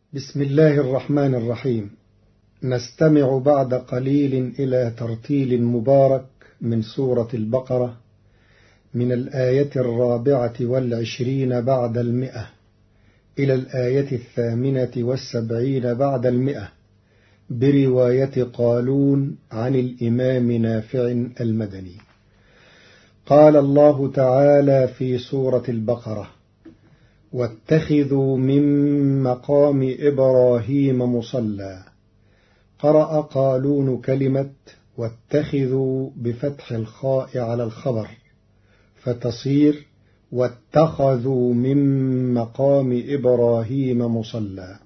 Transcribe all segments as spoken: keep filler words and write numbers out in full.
بسم الله الرحمن الرحيم. نستمع بعد قليل إلى ترتيل مبارك من سورة البقرة من الآية الرابعة والعشرين بعد المئة إلى الآية الثامنة والسبعين بعد المئة برواية قالون عن الإمام نافع المدني. قال الله تعالى في سورة البقرة: واتخذوا من مقام إبراهيم مصلى. قرأ قالون كلمة واتخذوا بفتح الخاء على الخبر فتصير واتخذوا من مقام إبراهيم مصلى.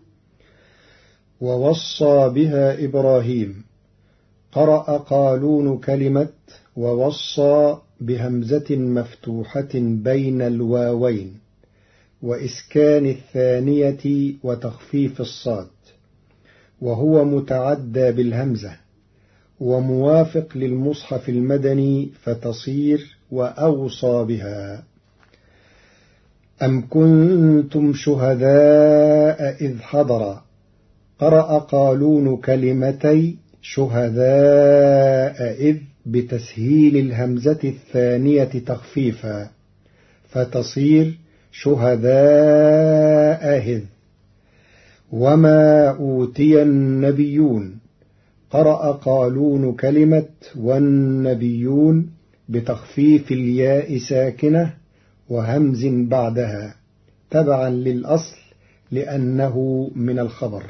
ووصى بها إبراهيم. قرأ قالون كلمة ووصى بهمزة مفتوحة بين الواوين وإسكان الثانية وتخفيف الصاد، وهو متعدى بالهمزة وموافق للمصحف المدني فتصير وأوصى بها. أم كنتم شهداء إذ حضر. قرأ قالون كلمتي شهداء إذ بتسهيل الهمزة الثانية تخفيفا فتصير شهداء إذ. وما أوتي النبيون. قرأ قالون كلمة والنبيون بتخفيف الياء ساكنة وهمز بعدها تبعا للأصل لأنه من الخبر.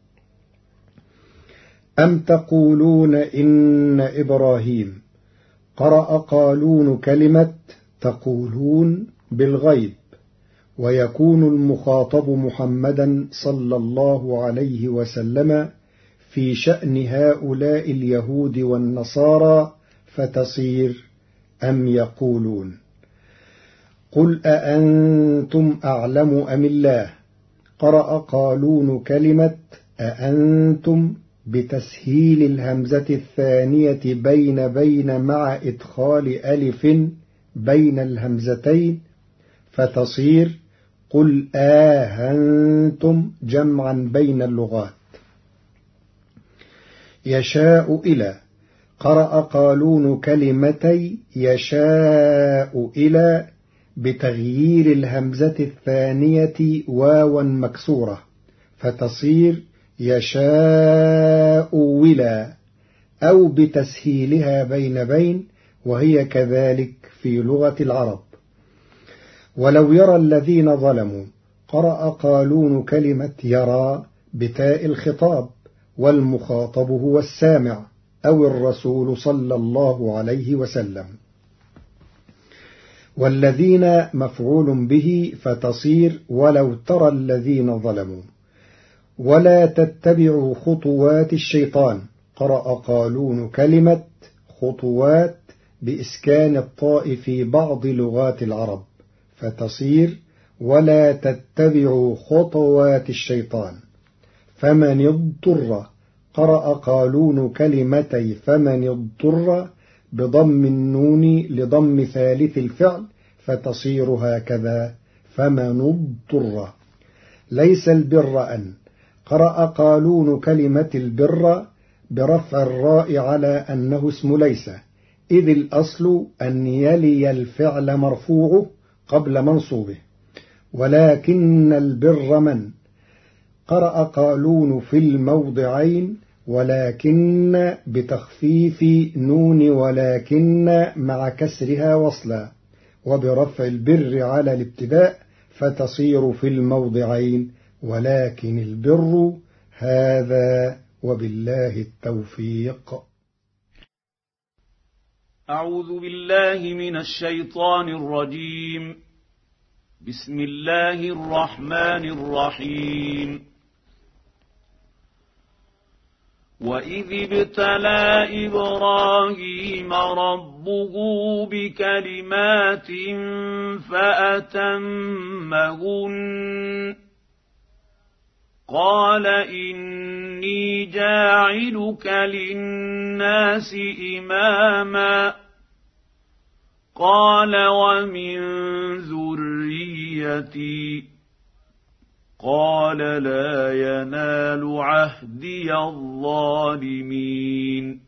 أم تقولون إن إبراهيم. قرأ قالون كلمة تقولون بالغيب، ويكون المخاطب محمدا صلى الله عليه وسلم في شأن هؤلاء اليهود والنصارى فتصير أم يقولون. قل أأنتم أعلم أم الله. قرأ قالون كلمة أأنتم بتسهيل الهمزة الثانية بين بين مع إدخال ألف بين الهمزتين فتصير قل آهنتم جمعا بين اللغات. يشاء إلى. قرأ قالون كلمتي يشاء إلى بتغيير الهمزة الثانية واوا مكسورة فتصير يشاء ولا، أو بتسهيلها بين بين وهي كذلك في لغة العرب. ولو يرى الذين ظلموا. قرأ قالون كلمة يرى بتاء الخطاب، والمخاطب هو السامع أو الرسول صلى الله عليه وسلم. والذين مفعول به فتصير ولو ترى الذين ظلموا. ولا تتبعوا خطوات الشيطان. قرأ قالون كلمة خطوات بإسكان الطاء في بعض لغات العرب فتصير ولا تتبعوا خطوات الشيطان. فمن اضطر. قرأ قالون كلمتي فمن اضطر بضم النون لضم ثالث الفعل فتصير هكذا فمن اضطر. ليس البر أن. قرأ قالون كلمة البر برفع الراء على أنه اسم ليس، إذ الأصل أن يلي الفعل مرفوعه قبل منصوبه. ولكن البر من. قرأ قالون في الموضعين ولكن بتخفيف نون ولكن مع كسرها وصلا، وبرفع البر على الابتداء فتصير في الموضعين ولكن البر. هذا وبالله التوفيق. أعوذ بالله من الشيطان الرجيم. بسم الله الرحمن الرحيم. وإذ ابتلى إبراهيم ربه بكلمات فأتمهن. قال إني جاعلك للناس إماما. قال ومن ذريتي. قال لا ينال عهدي الظالمين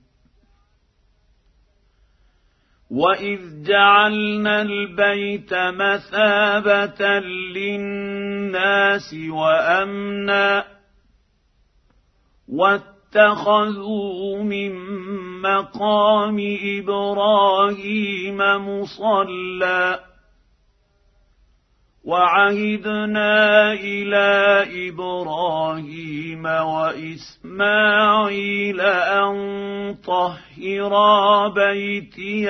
وإذ جعلنا البيت مثابة للناس وأمنا واتخذوا من مقام إبراهيم مصلى وعهدنا إلى إبراهيم وإسماعيل أن طهرا بيتي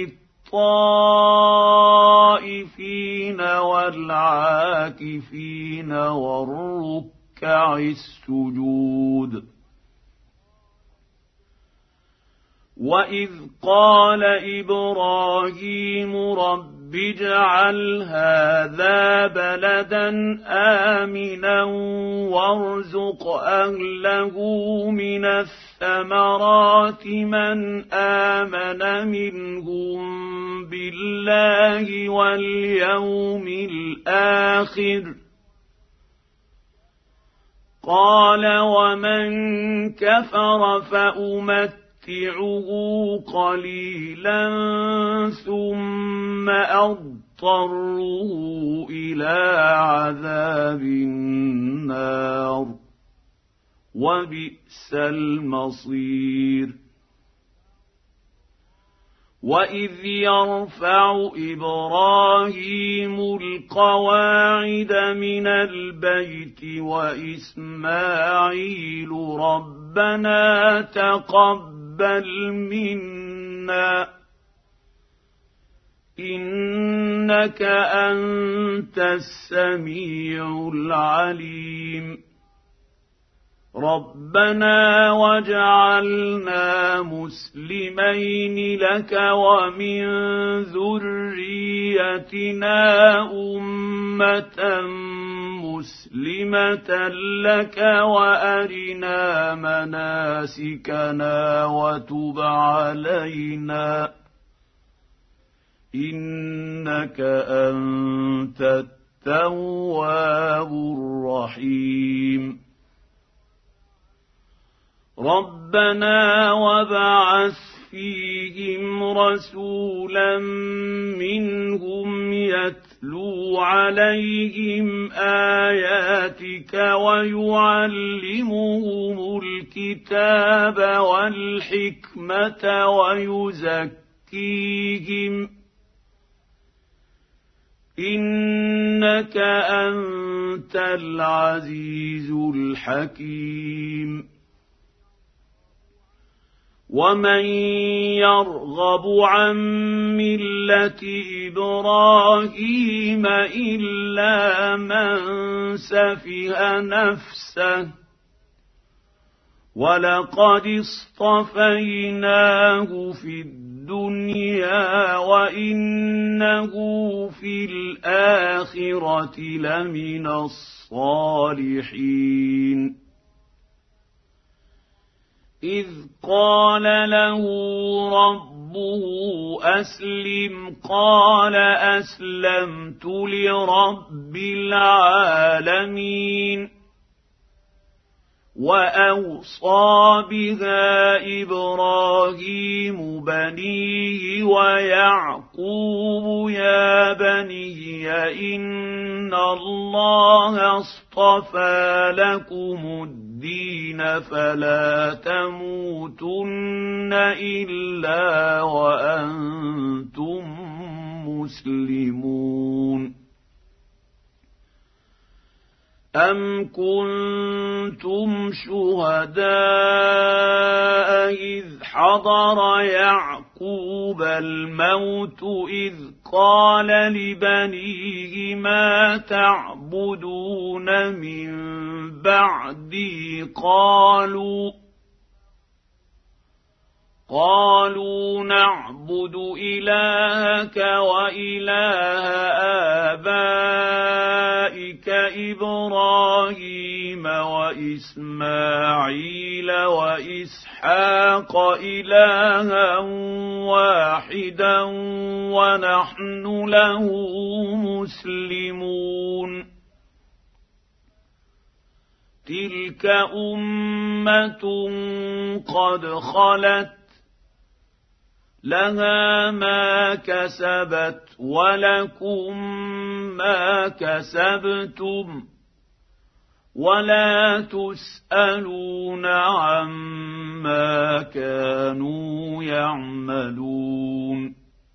للطائفين والعاكفين والركع السجود وإذ قال إبراهيم رب اجعل هذا بلدا آمنا وارزق أهله من الثمرات من آمن منهم بالله واليوم الآخر قال ومن كفر فأمت قليلا ثم أضطره إلى عذاب النار وبئس المصير وإذ يرفع إبراهيم القواعد من البيت وإسماعيل ربنا تقبل بل منا إنك أنت السميع العليم ربنا واجعلنا مسلمين لك ومن ذريتنا أمة مسلمة لك وأرنا مناسكنا وتب علينا إنك أنت التواب الرحيم ربنا وابعث فيهم رسولا منهم يتلو عليهم آياتك ويعلمهم الكتاب والحكمة ويزكيهم إنك أنت العزيز الحكيم ومن يرغب عن ملة إبراهيم إلا من سفه نفسه ولقد اصطفيناه في الدنيا وإنه في الآخرة لمن الصالحين إذ قال له ربه أسلم قال أسلمت لرب العالمين وأوصى بها إبراهيم بنيه ويعقوب يا بني إن الله اصطفى لكم الدين فلا تموتن إلا وأنتم مسلمون أم كنتم شهداء إذ حضر يعقوب الموت إذ قال لبنيه ما تعبدون من بعدي قالوا قالوا نعبد إلهك وإله آبائك إبراهيم وإسماعيل وإسحاق إلها واحدا ونحن له مسلمون تلك أمة قد خلت لها ما كسبت ولكم ما كسبتم ولا تسألون عما كانوا يعملون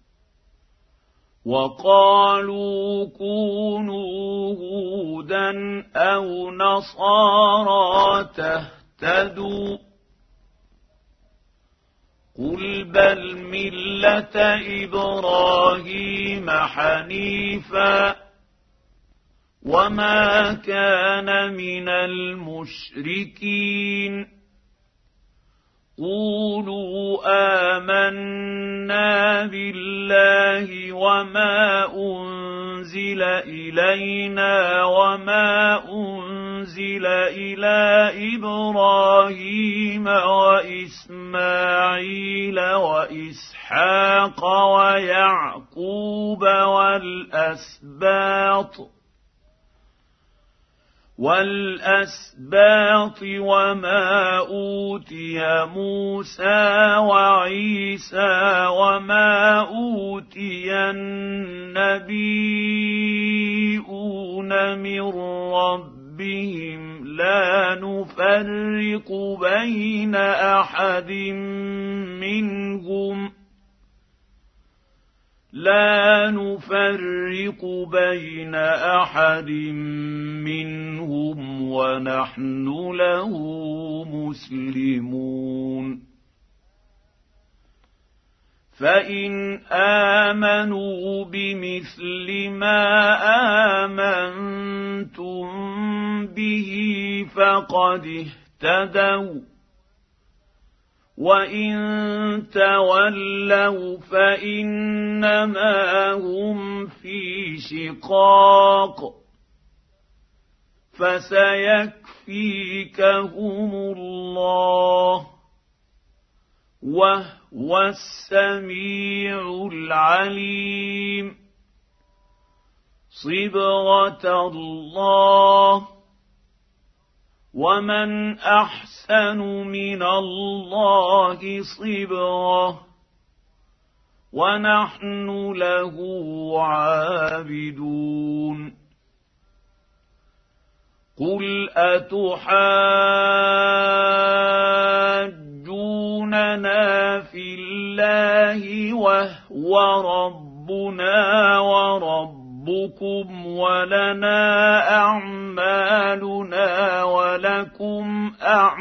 وقالوا كونوا هودا أو نصارى تهتدوا قل بل ملة إبراهيم حنيفا وما كان من المشركين قولوا آمنا بالله وما أنزل إلينا وما أنزل إلى إبراهيم وإسماعيل وإسحاق ويعقوب والأسباط والأسباط وما أوتي موسى وعيسى وما أوتي النبيون من ربهم لا نفرق بين أحد منهم لا نفرق بين أحد منهم ونحن له مسلمون فإن آمنوا بمثل ما آمنتم به فقد اهتدوا وإن تولوا فإنما هم في شقاق فسيكفيكهم الله وهو السميع العليم صبغة الله ومن أحسن من الله صبغة ونحن له عابدون قل أتحاجوننا في الله وهو ربنا ورب ربكم ولنا أعمالنا ولكم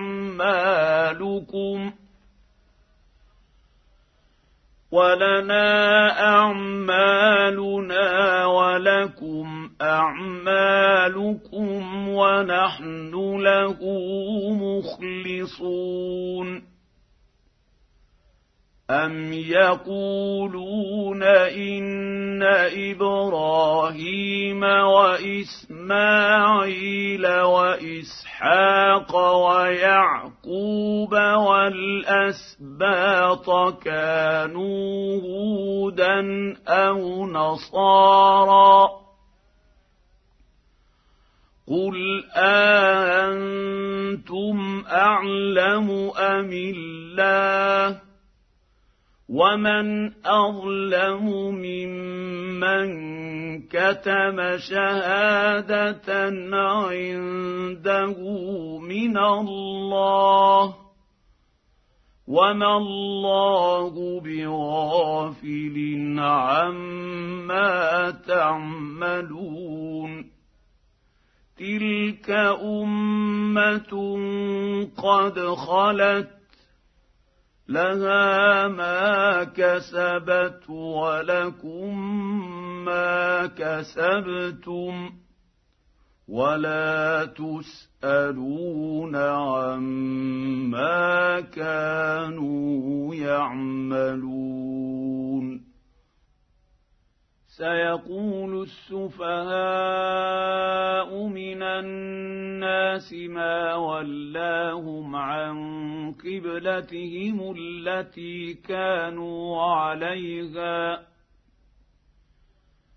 أعمالكم ولنا أعمالنا ولكم أعمالكم ونحن له مخلصون أم يقولون إن إبراهيم وإسماعيل وإسحاق ويعقوب والأسباط كانوا هودا أو نصارى قل أأنتم أعلم أم الله ومن أظلم ممن كتم شهادة عنده من الله وما الله بغافل عما تعملون تلك أمة قد خلت لها ما كسبت ولكم ما كسبتم ولا تسألون عما كانوا يعملون سيقول السفهاء من الناس ما ولاهم عن قبلتهم التي كانوا عليها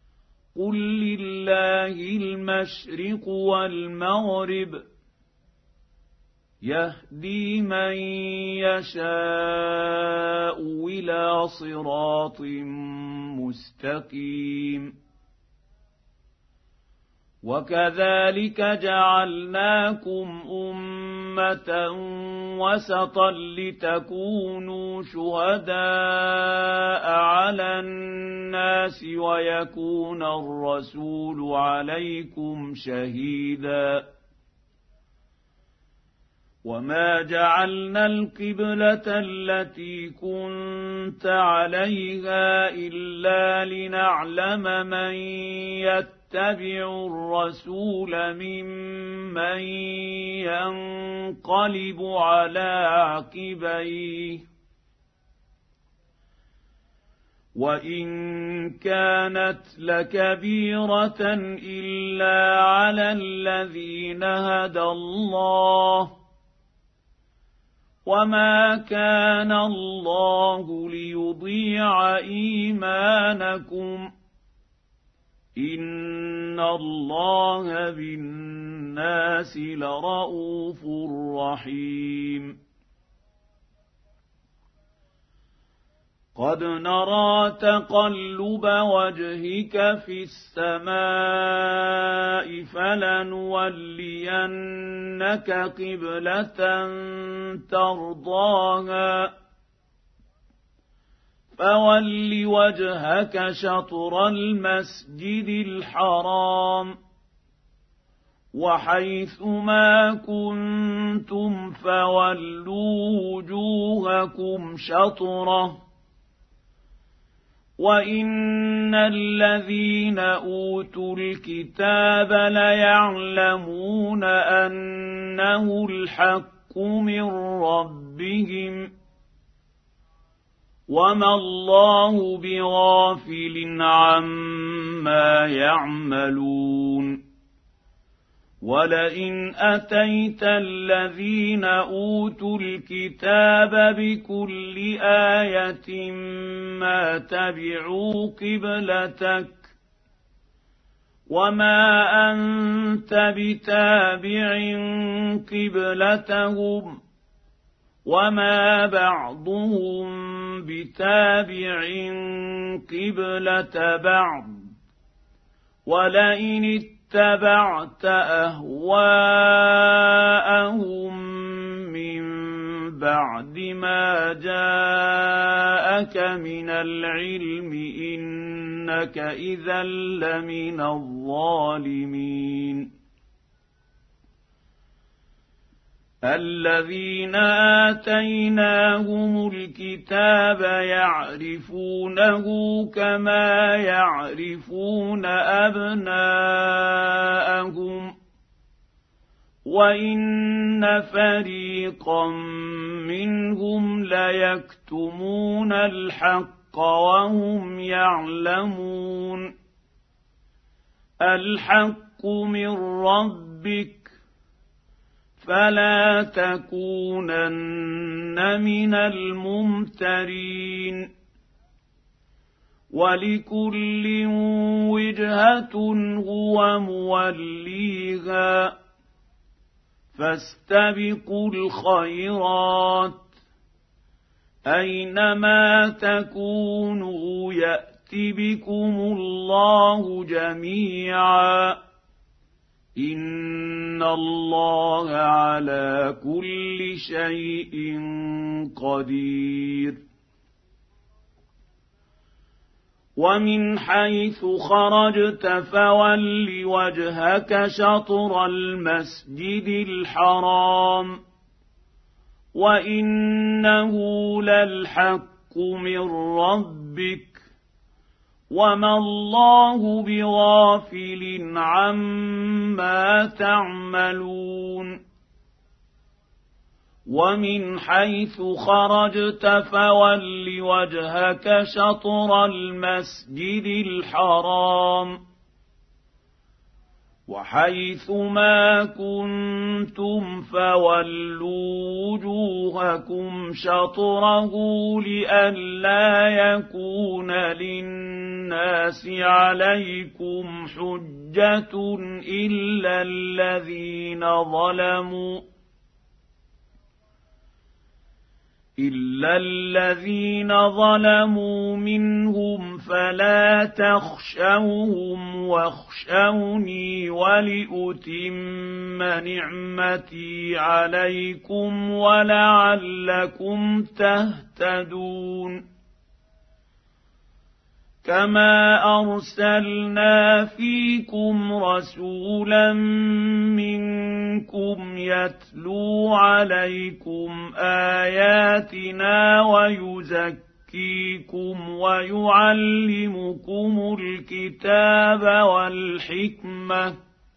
قل لله المشرق والمغرب يهدي من يشاء إلى صراط مستقيم وكذلك جعلناكم أمة وسطا لتكونوا شهداء على الناس ويكون الرسول عليكم شهيدا وما جعلنا القبلة التي كنت عليها إلا لنعلم من يتبع الرسول ممن ينقلب على عقبيه وإن كانت لكبيرة إلا على الذين هدى الله وما كان الله ليضيع إيمانكم إن الله بالناس لرءوف رحيم قد نرى تقلب وجهك في السماء فلنولينك قبلة ترضاها فول وجهك شطر المسجد الحرام وحيث ما كنتم فولوا وجوهكم شطره وإن الذين أوتوا الكتاب ليعلمون أنه الحق من ربهم وما الله بغافل عما يعملون ولئن أتيت الذين أوتوا الكتاب بكل آية ما تبعوا قبلتك وما أنت بتابع قبلتهم وما بعضهم بتابع قبلة بعض ولئن اتبعت أهواءهم من بعد ما جاءك من العلم إنك إذا لمن الظالمين الذين آتيناهم الكتاب يعرفونه كما يعرفون أبناءهم وإن فريقا منهم ليكتمون الحق وهم يعلمون الحق من ربك فلا تكونن من الممترين ولكل وجهة هو موليها فاستبقوا الخيرات أينما تكونوا يأت بكم الله جميعا إن الله على كل شيء قدير ومن حيث خرجت فول وجهك شطر المسجد الحرام وإنه للحق من ربك وما الله بغافل عما تعملون ومن حيث خرجت فول وجهك شطر المسجد الحرام وحيث ما كنتم فولوا وجوهكم شطره لئلا يكون للناس عليكم حجة إلا الذين ظلموا إلا الذين ظلموا منهم فلا تخشوهم واخشوني ولأتم نعمتي عليكم ولعلكم تهتدون كما أرسلنا فيكم رسولا منكم يتلو عليكم آياتنا ويزكيكم ويعلمكم الكتاب والحكمة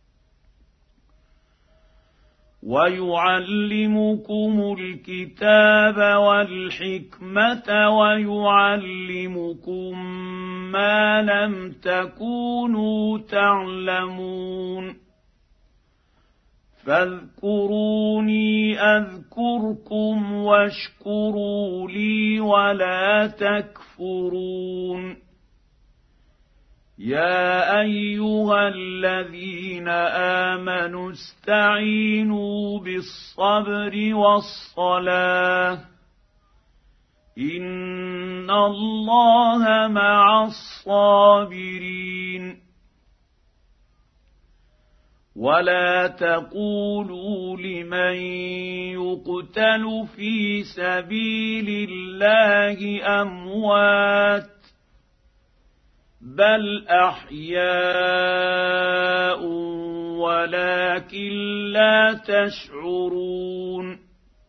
ويعلمكم الكتاب والحكمة ويعلمكم ما لم تكونوا تعلمون فاذكروني أذكركم واشكروا لي ولا تكفرون يا أيها الذين آمنوا استعينوا بالصبر والصلاة إن الله مع الصابرين ولا تقولوا لمن يقتل في سبيل الله أموات بل أحياء ولكن لا تشعرون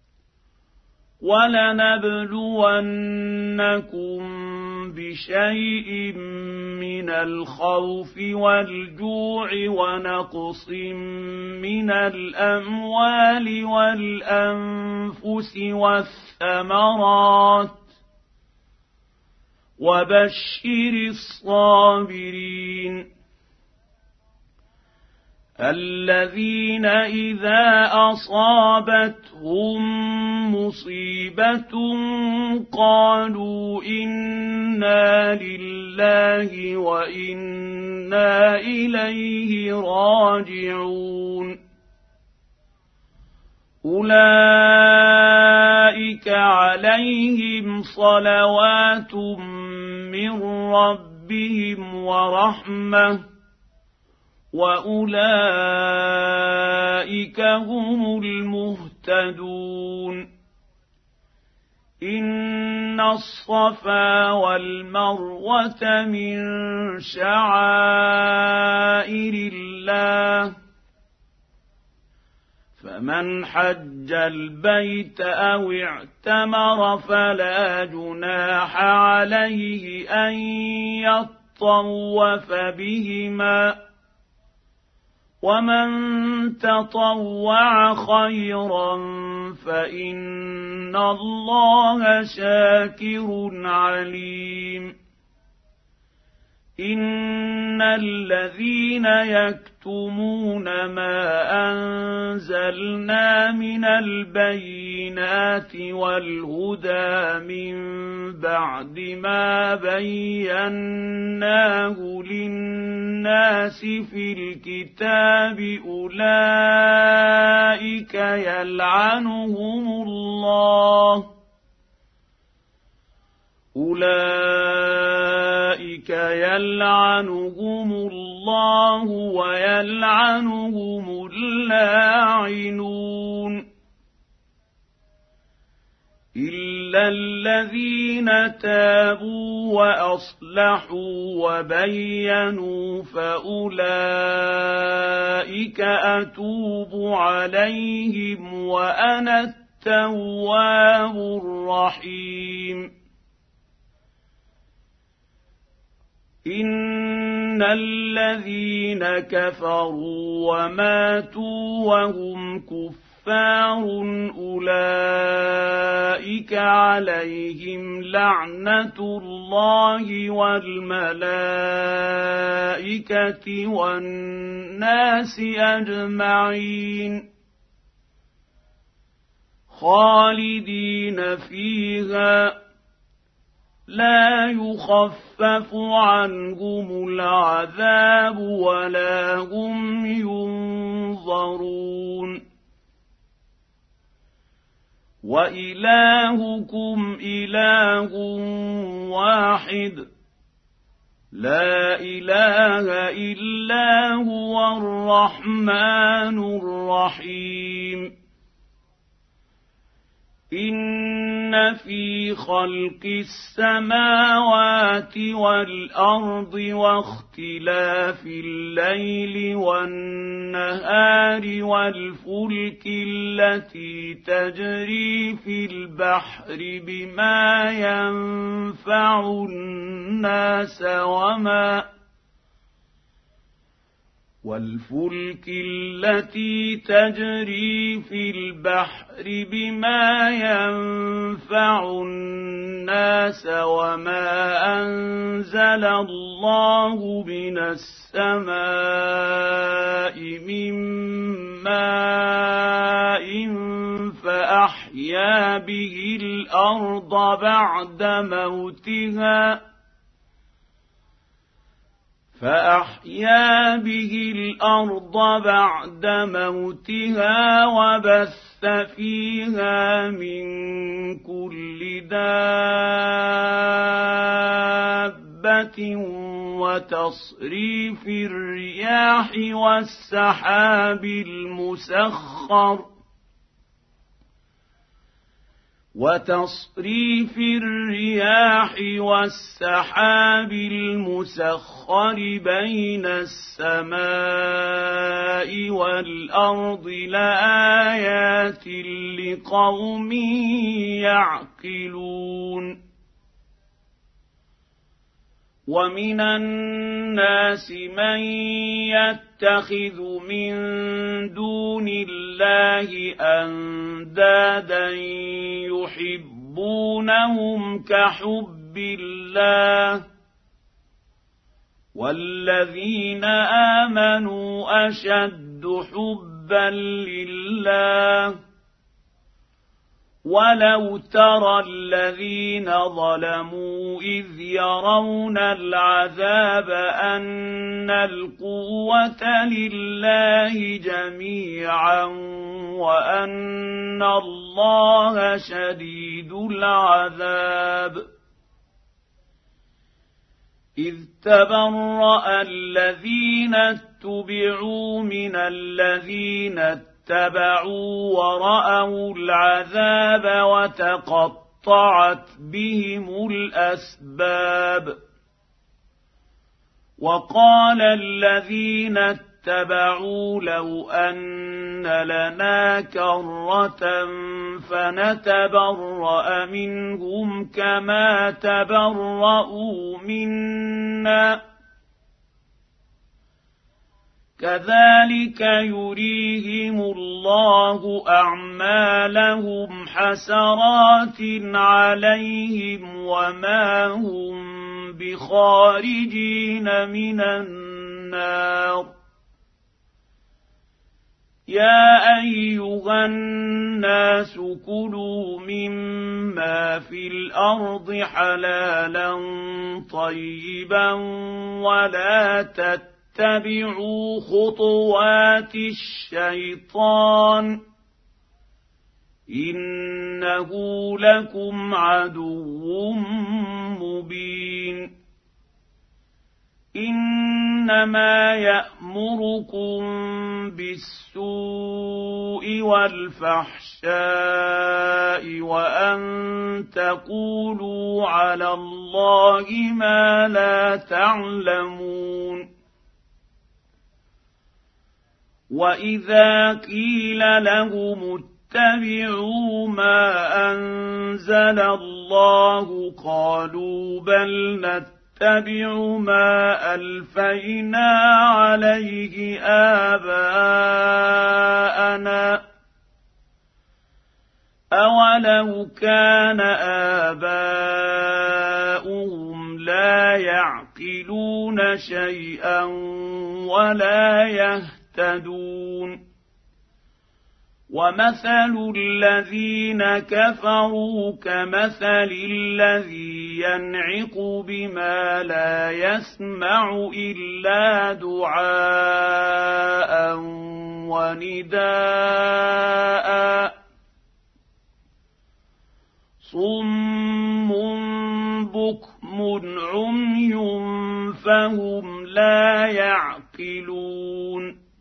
ولنبلونكم بشيء من الخوف والجوع ونقص من الأموال والأنفس والثمرات وبشر الصابرين الذين إذا أصابتهم مصيبة قالوا إنا لله وإنا إليه راجعون أولئك عليهم صلوات من ربهم ورحمة وأولئك هم المهتدون إن الصفا والمروة من شعائر الله فمن حج البيت أو اعتمر فلا جناح عليه أن يطوف بهما ومن تطوع خيرا فإن الله شاكر عليم إن الذين يكتمون ما أنزلنا من البينات والهدى من بعد ما بيناه للناس في الكتاب أولئك يلعنهم الله أولئك يلعنهم الله ويلعنهم اللاعنون إلا الذين تابوا وأصلحوا وبينوا فأولئك أتوب عليهم وأنا التواب الرحيم إن الذين كفروا وماتوا وهم كفار أولئك عليهم لعنة الله والملائكة والناس أجمعين خالدين فيها لا يخفف عنهم العذاب ولا هم ينظرون وإلهكم إله واحد لا إله إلا هو الرحمن الرحيم إن في خلق السماوات والأرض واختلاف الليل والنهار والفلك التي تجري في البحر بما ينفع الناس وما والفلك التي تجري في البحر بما ينفع الناس وما أنزل الله من السماء من ماء فأحيا به الأرض بعد موتها فأحيا به الأرض بعد موتها وبث فيها من كل دابة وتصريف الرياح والسحاب المسخر وتصريف الرياح والسحاب المسخر بين السماء والأرض لآيات لقوم يعقلون ومن الناس من يتخذ من دون الله أندادا يحبونهم كحب الله والذين آمنوا أشد حبا لله ولو ترى الذين ظلموا إذ يرون العذاب أن القوة لله جميعا وأن الله شديد العذاب إذ تبرأ الذين اتبعوا من الذين اتبعوا ورأوا العذاب وتقطعت بهم الأسباب وقال الذين اتبعوا لو أن لنا كرة فنتبرأ منهم كما تبرأوا منا كذلك يريهم الله أعمالهم حسرات عليهم وما هم بخارجين من النار يا أيها الناس كلوا مما في الأرض حلالا طيبا ولا تتبعوا اتبعوا خطوات الشيطان إنه لكم عدو مبين إنما يأمركم بالسوء والفحشاء وأن تقولوا على الله ما لا تعلمون وإذا قيل لهم اتبعوا ما أنزل الله قالوا بل نتبع ما ألفينا عليه آباءنا أولو كان آباؤهم لا يعقلون شيئا ولا يهتدون يهتدون ومثل الذين كفروا كمثل الذي ينعق بما لا يسمع إلا دعاء ونداء صم بكم عمي فهم لا يعقلون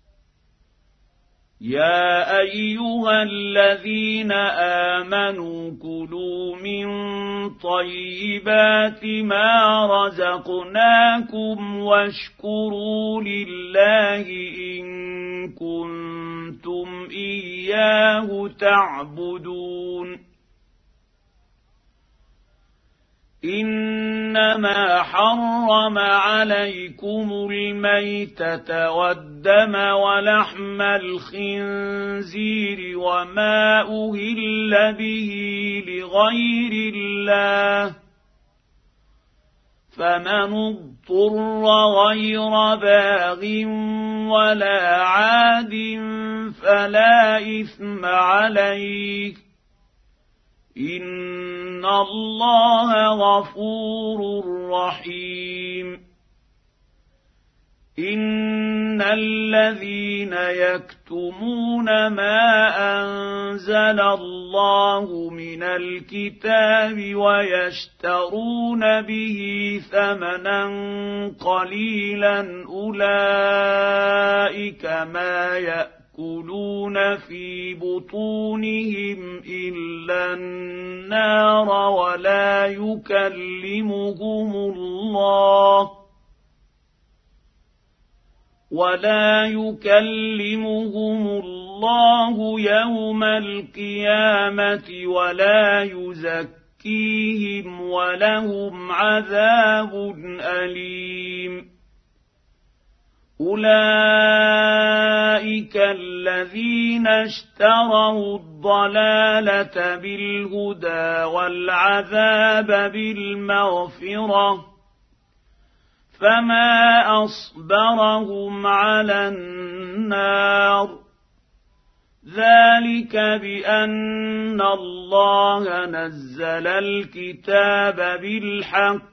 يا أيها الذين آمنوا كلوا من طيبات ما رزقناكم واشكروا لله إن كنتم إياه تعبدون إنما حرم عليكم الميتة والدم ولحم الخنزير وما أهل به لغير الله فمن اضطر غير باغ ولا عاد فلا إثم عليه إن الله غفور رحيم إن الذين يكتمون ما أنزل الله من الكتاب ويشترون به ثمنا قليلا أولئك ما يأكلون يأكلون في بطونهم إلا النار ولا يكلمهم الله ولا يكلمهم الله يوم القيامة ولا يزكيهم ولهم عذاب أليم أولئك الذين اشتروا الضلالة بالهدى والعذاب بالمغفرة فما أصبرهم على النار ذلك بأن الله نزل الكتاب بالحق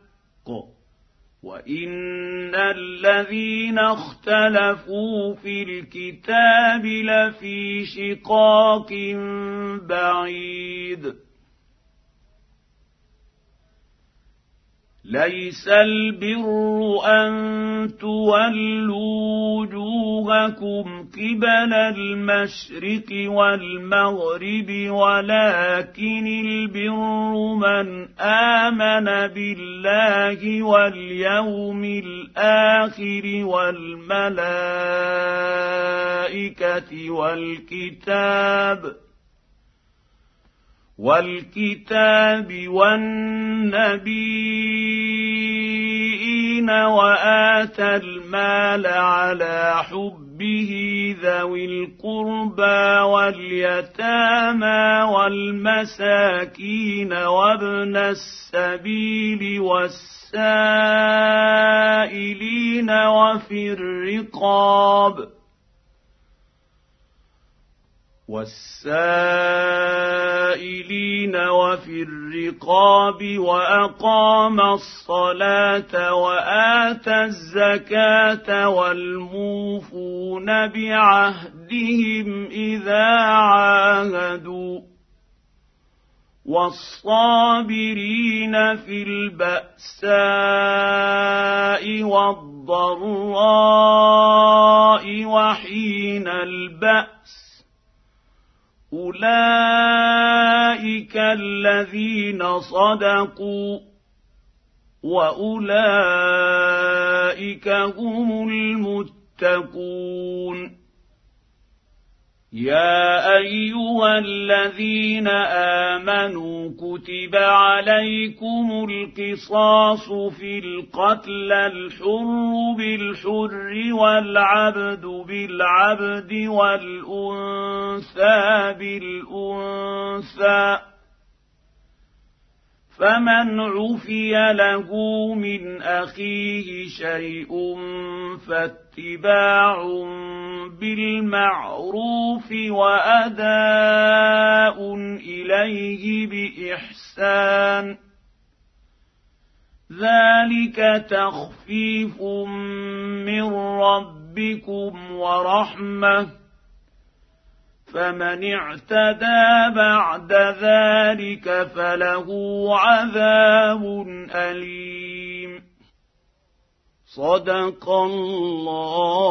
وإن الذين اختلفوا في الكتاب لفي شقاق بعيد ليس البر أن تولوا وجوهكم قبل المشرق والمغرب ولكن البر من آمن بالله واليوم الآخر والملائكة والكتاب والكتاب والنبيين وآتى المال على حبه ذوي القربى واليتامى والمساكين وابن السبيل والسائلين وفي الرقاب والسائلين وفي الرقاب وأقام الصلاة وآتى الزكاة والموفون بعهدهم إذا عاهدوا والصابرين في البأساء والضراء وحين البأس أولئك الذين صدقوا وأولئك هم المتقون يا أيها الذين آمنوا كتب عليكم القصاص في القتلى الحر بالحر والعبد بالعبد والأنثى بالأنثى فمن عفي له من أخيه شيء فاتباع بالمعروف وأداء إليه بإحسان ذلك تخفيف من ربكم ورحمة فمن اعتدى بعد ذلك فله عذاب أليم. صدق الله